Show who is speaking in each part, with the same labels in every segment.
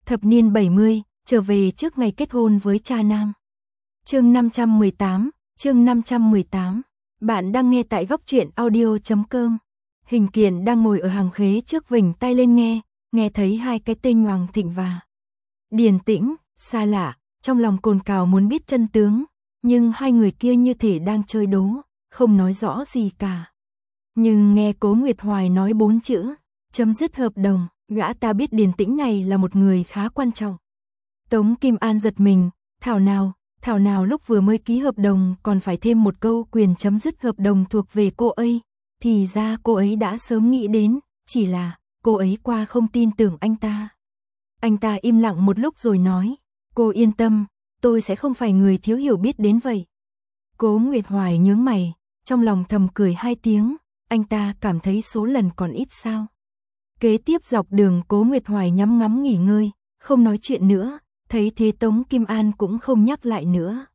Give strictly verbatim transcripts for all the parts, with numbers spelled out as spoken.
Speaker 1: Thập niên bảy mươi, trở về trước ngày kết hôn với cha nam. Chương năm trăm mười tám, chương năm trăm mười tám. Bạn đang nghe tại góc truyện audio chấm com. Hình Kiện đang ngồi ở hàng ghế trước vểnh tai lên nghe, nghe thấy hai cái tên Hoàng Thịnh và Điền Tĩnh, xa lạ, trong lòng cồn cào muốn biết chân tướng, nhưng hai người kia như thể đang chơi đố, không nói rõ gì cả. Nhưng nghe Cố Nguyệt Hoài nói bốn chữ, chấm dứt hợp đồng, gã ta biết Điền Tĩnh này là một người khá quan trọng. Tống Kim An giật mình, thảo nào, thảo nào lúc vừa mới ký hợp đồng còn phải thêm một câu quyền chấm dứt hợp đồng thuộc về cô ấy, thì ra cô ấy đã sớm nghĩ đến, chỉ là cô ấy qua không tin tưởng anh ta. Anh ta im lặng một lúc rồi nói, cô yên tâm, tôi sẽ không phải người thiếu hiểu biết đến vậy. Cố Nguyệt Hoài nhướng mày, trong lòng thầm cười hai tiếng, anh ta cảm thấy số lần còn ít sao. Kế tiếp dọc đường Cố Nguyệt Hoài nhắm ngắm nghỉ ngơi, không nói chuyện nữa, thấy thế Tống Kim An cũng không nhắc lại nữa.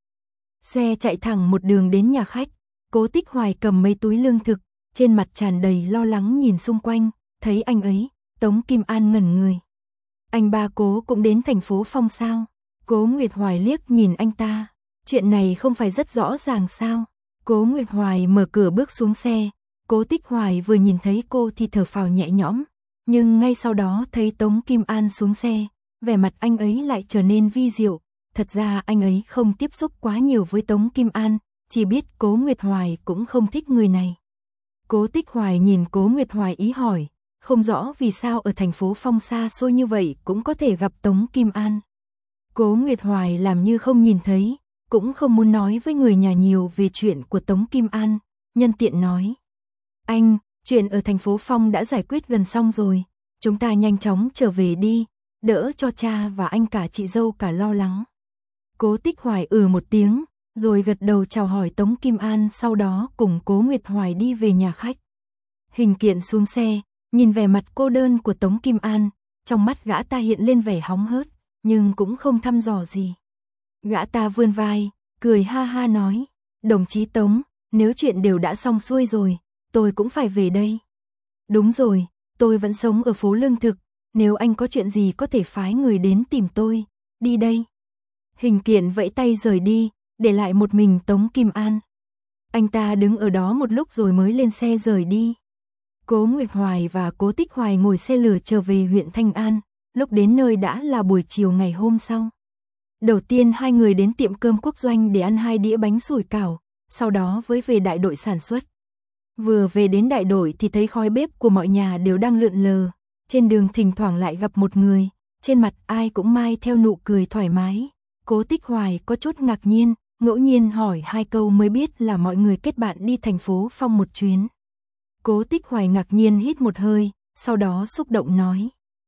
Speaker 1: Xe chạy thẳng một đường đến nhà khách, Cố Tích Hoài cầm mấy túi lương thực, trên mặt tràn đầy lo lắng nhìn xung quanh, thấy anh ấy, Tống Kim An ngẩn người. Anh ba Cố cũng đến thành phố Phong sao? Cố Nguyệt Hoài liếc nhìn anh ta, chuyện này không phải rất rõ ràng sao? Cố Nguyệt Hoài mở cửa bước xuống xe, Cố Tích Hoài vừa nhìn thấy cô thì thở phào nhẹ nhõm, nhưng ngay sau đó thấy Tống Kim An xuống xe, vẻ mặt anh ấy lại trở nên vi diệu, thật ra anh ấy không tiếp xúc quá nhiều với Tống Kim An, chỉ biết Cố Nguyệt Hoài cũng không thích người này. Cố Tích Hoài nhìn Cố Nguyệt Hoài ý hỏi, không rõ vì sao ở thành phố Phong xa xôi như vậy cũng có thể gặp Tống Kim An. Cố Nguyệt Hoài làm như không nhìn thấy, cũng không muốn nói với người nhà nhiều về chuyện của Tống Kim An, nhân tiện nói. Anh, chuyện ở thành phố Phong đã giải quyết gần xong rồi, chúng ta nhanh chóng trở về đi, đỡ cho cha và anh cả chị dâu cả lo lắng. Cố Tích Hoài ừ một tiếng, rồi gật đầu chào hỏi Tống Kim An, sau đó cùng Cố Nguyệt Hoài đi về nhà khách. Hình Kiện xuống xe, nhìn vẻ mặt cô đơn của Tống Kim An, trong mắt gã ta hiện lên vẻ hóng hớt, nhưng cũng không thăm dò gì. Gã ta vươn vai, cười ha ha nói, đồng chí Tống, nếu chuyện đều đã xong xuôi rồi, tôi cũng phải về đây. Đúng rồi, tôi vẫn sống ở phố Lương Thực, nếu anh có chuyện gì có thể phái người đến tìm tôi, đi đây. Hình Kiện vẫy tay rời đi, để lại một mình Tống Kim An. Anh ta đứng ở đó một lúc rồi mới lên xe rời đi. Cố Nguyệt Hoài và Cố Tích Hoài ngồi xe lửa trở về huyện Thanh An, lúc đến nơi đã là buổi chiều ngày hôm sau. Đầu tiên hai người đến tiệm cơm Quốc Doanh để ăn hai đĩa bánh sủi cảo, sau đó với về đại đội sản xuất. Vừa về đến đại đội thì thấy khói bếp của mọi nhà đều đang lượn lờ, trên đường thỉnh thoảng lại gặp một người, trên mặt ai cũng mai theo nụ cười thoải mái. Cố Tích Hoài có chút ngạc nhiên, ngẫu nhiên hỏi hai câu mới biết là mọi người kết bạn đi thành phố Phong một chuyến. Cố Tích Hoài ngạc nhiên hít một hơi, sau đó xúc động nói.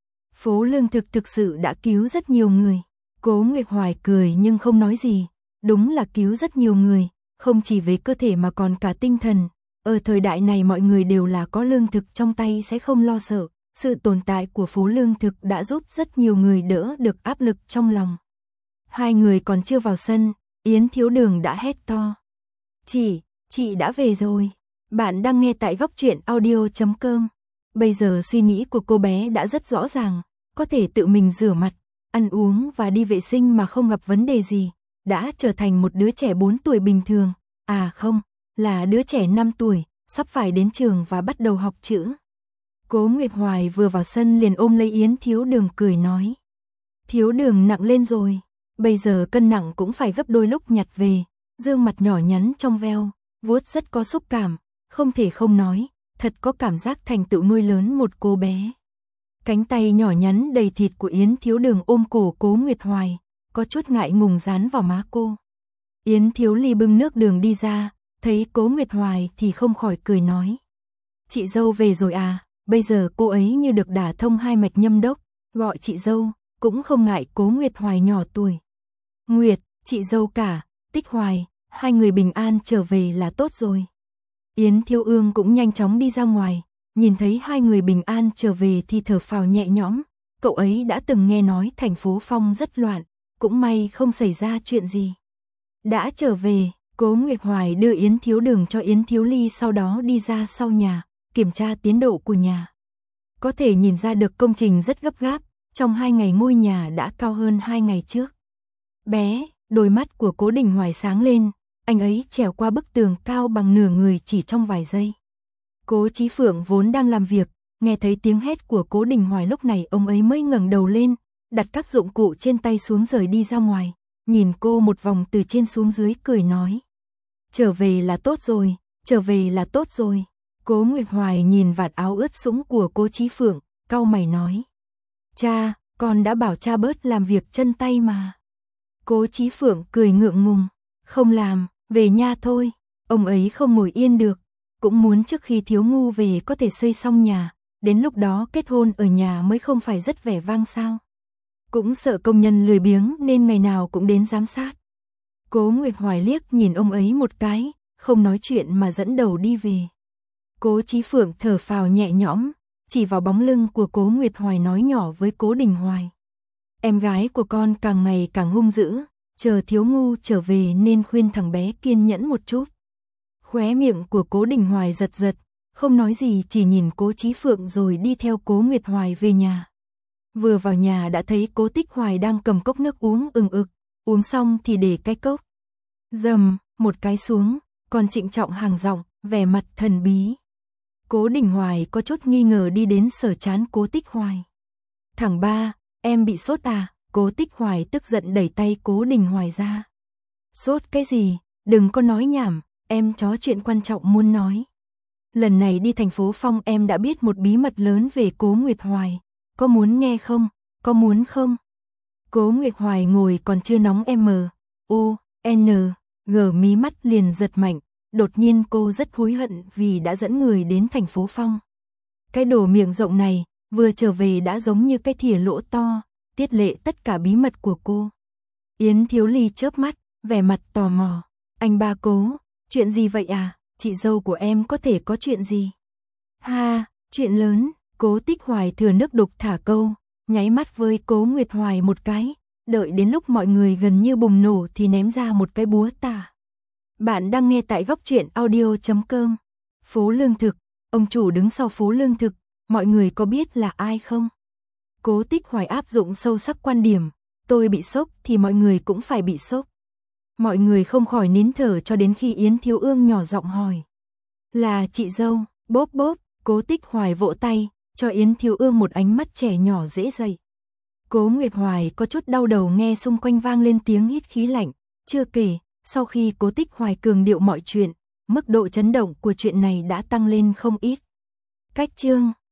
Speaker 1: Phố Lương Thực thực sự đã cứu rất nhiều người. Cố Nguyệt Hoài cười nhưng không nói gì, đúng là cứu rất nhiều người, không chỉ về cơ thể mà còn cả tinh thần. Ở thời đại này mọi người đều là có lương thực trong tay sẽ không lo sợ, sự tồn tại của phố Lương Thực đã giúp rất nhiều người đỡ được áp lực trong lòng. Hai người còn chưa vào sân, Yến Thiếu Đường đã hét to. Chị, chị đã về rồi. Bạn đang nghe tại góc truyện audio chấm com. Bây giờ suy nghĩ của cô bé đã rất rõ ràng, có thể tự mình rửa mặt, ăn uống và đi vệ sinh mà không gặp vấn đề gì, đã trở thành một đứa trẻ bốn tuổi bình thường, à không, là đứa trẻ năm tuổi, sắp phải đến trường và bắt đầu học chữ. Cố Nguyệt Hoài vừa vào sân liền ôm lấy Yến Thiếu Đường cười nói. Thiếu Đường nặng lên rồi, bây giờ cân nặng cũng phải gấp đôi lúc nhặt về, gương mặt nhỏ nhắn trong veo, vuốt rất có xúc cảm, không thể không nói, thật có cảm giác thành tựu nuôi lớn một cô bé. Cánh tay nhỏ nhắn đầy thịt của Yến Thiếu Đường ôm cổ Cố Nguyệt Hoài, có chút ngại ngùng dán vào má cô. Yến Thiếu Ly bưng nước đường đi ra, thấy Cố Nguyệt Hoài thì không khỏi cười nói. Chị dâu về rồi à, bây giờ cô ấy như được đả thông hai mạch nhâm đốc, gọi chị dâu, cũng không ngại Cố Nguyệt Hoài nhỏ tuổi. Nguyệt, chị dâu cả, Tích Hoài, hai người bình an trở về là tốt rồi. Yến Thiếu Ương cũng nhanh chóng đi ra ngoài, nhìn thấy hai người bình an trở về thì thở phào nhẹ nhõm, cậu ấy đã từng nghe nói thành phố Phong rất loạn, cũng may không xảy ra chuyện gì. Đã trở về, Cố Nguyệt Hoài đưa Yến Thiếu Đường cho Yến Thiếu Ly, sau đó đi ra sau nhà, kiểm tra tiến độ của nhà. Có thể nhìn ra được công trình rất gấp gáp, trong hai ngày ngôi nhà đã cao hơn hai ngày trước. Bé, đôi mắt của Cố Đình Hoài sáng lên, anh ấy trèo qua bức tường cao bằng nửa người chỉ trong vài giây. Cố Chí Phượng vốn đang làm việc, nghe thấy tiếng hét của Cố Đình Hoài lúc này ông ấy mới ngẩng đầu lên, đặt các dụng cụ trên tay xuống rời đi ra ngoài, nhìn cô một vòng từ trên xuống dưới cười nói. Trở về là tốt rồi, trở về là tốt rồi. Cố Nguyệt Hoài nhìn vạt áo ướt sũng của Cố Chí Phượng, cau mày nói. Cha, con đã bảo cha bớt làm việc chân tay mà. Cố Chí Phượng cười ngượng ngùng, không làm, về nhà thôi. Ông ấy không ngồi yên được, cũng muốn trước khi Thiếu Ngu về có thể xây xong nhà, đến lúc đó kết hôn ở nhà mới không phải rất vẻ vang sao. Cũng sợ công nhân lười biếng nên ngày nào cũng đến giám sát. Cố Nguyệt Hoài liếc nhìn ông ấy một cái, không nói chuyện mà dẫn đầu đi về. Cố Chí Phượng thở phào nhẹ nhõm, chỉ vào bóng lưng của Cố Nguyệt Hoài nói nhỏ với Cố Đình Hoài. Em gái của con càng ngày càng hung dữ, chờ Thiếu Ngu trở về nên khuyên thằng bé kiên nhẫn một chút. Khóe miệng của Cố Đình Hoài giật giật, không nói gì chỉ nhìn Cố Chí Phượng rồi đi theo Cố Nguyệt Hoài về nhà. Vừa vào nhà đã thấy Cố Tích Hoài đang cầm cốc nước uống ừng ực, uống xong thì để cái cốc. Dầm, một cái xuống, còn trịnh trọng hàng giọng, vẻ mặt thần bí. Cố Đình Hoài có chút nghi ngờ đi đến sờ trán Cố Tích Hoài. Thằng ba, em bị sốt à? Cố Tích Hoài tức giận đẩy tay Cố Đình Hoài ra. Sốt cái gì? Đừng có nói nhảm, em có chuyện quan trọng muốn nói. Lần này đi thành phố Phong em đã biết một bí mật lớn về Cố Nguyệt Hoài. Có muốn nghe không? Có muốn không? Cố Nguyệt Hoài ngồi còn chưa nóng M, O, N, G mí mắt liền giật mạnh. Đột nhiên cô rất hối hận vì đã dẫn người đến thành phố Phong. Cái đồ miệng rộng này, vừa trở về đã giống như cái thìa lỗ to, tiết lộ tất cả bí mật của cô. Yến Thiếu Ly chớp mắt, vẻ mặt tò mò. Anh ba Cố, chuyện gì vậy à? Chị dâu của em có thể có chuyện gì? Ha, chuyện lớn. Cố Tích Hoài thừa nước đục thả câu, nháy mắt với Cố Nguyệt Hoài một cái, đợi đến lúc mọi người gần như bùng nổ thì ném ra một cái búa tả. Bạn đang nghe tại góc truyện audio chấm com. Phố Lương Thực, ông chủ đứng sau phố Lương Thực, mọi người có biết là ai không? Cố Tích Hoài áp dụng sâu sắc quan điểm, tôi bị sốc thì mọi người cũng phải bị sốc. Mọi người không khỏi nín thở cho đến khi Yến Thiếu Ương nhỏ giọng hỏi. Là chị dâu, bốp bốp, Cố Tích Hoài vỗ tay, cho Yến Thiếu Ương một ánh mắt trẻ nhỏ dễ dậy. Cố Nguyệt Hoài có chút đau đầu nghe xung quanh vang lên tiếng hít khí lạnh, chưa kể, sau khi Cố Tích Hoài cường điệu mọi chuyện, mức độ chấn động của chuyện này đã tăng lên không ít. Cách chương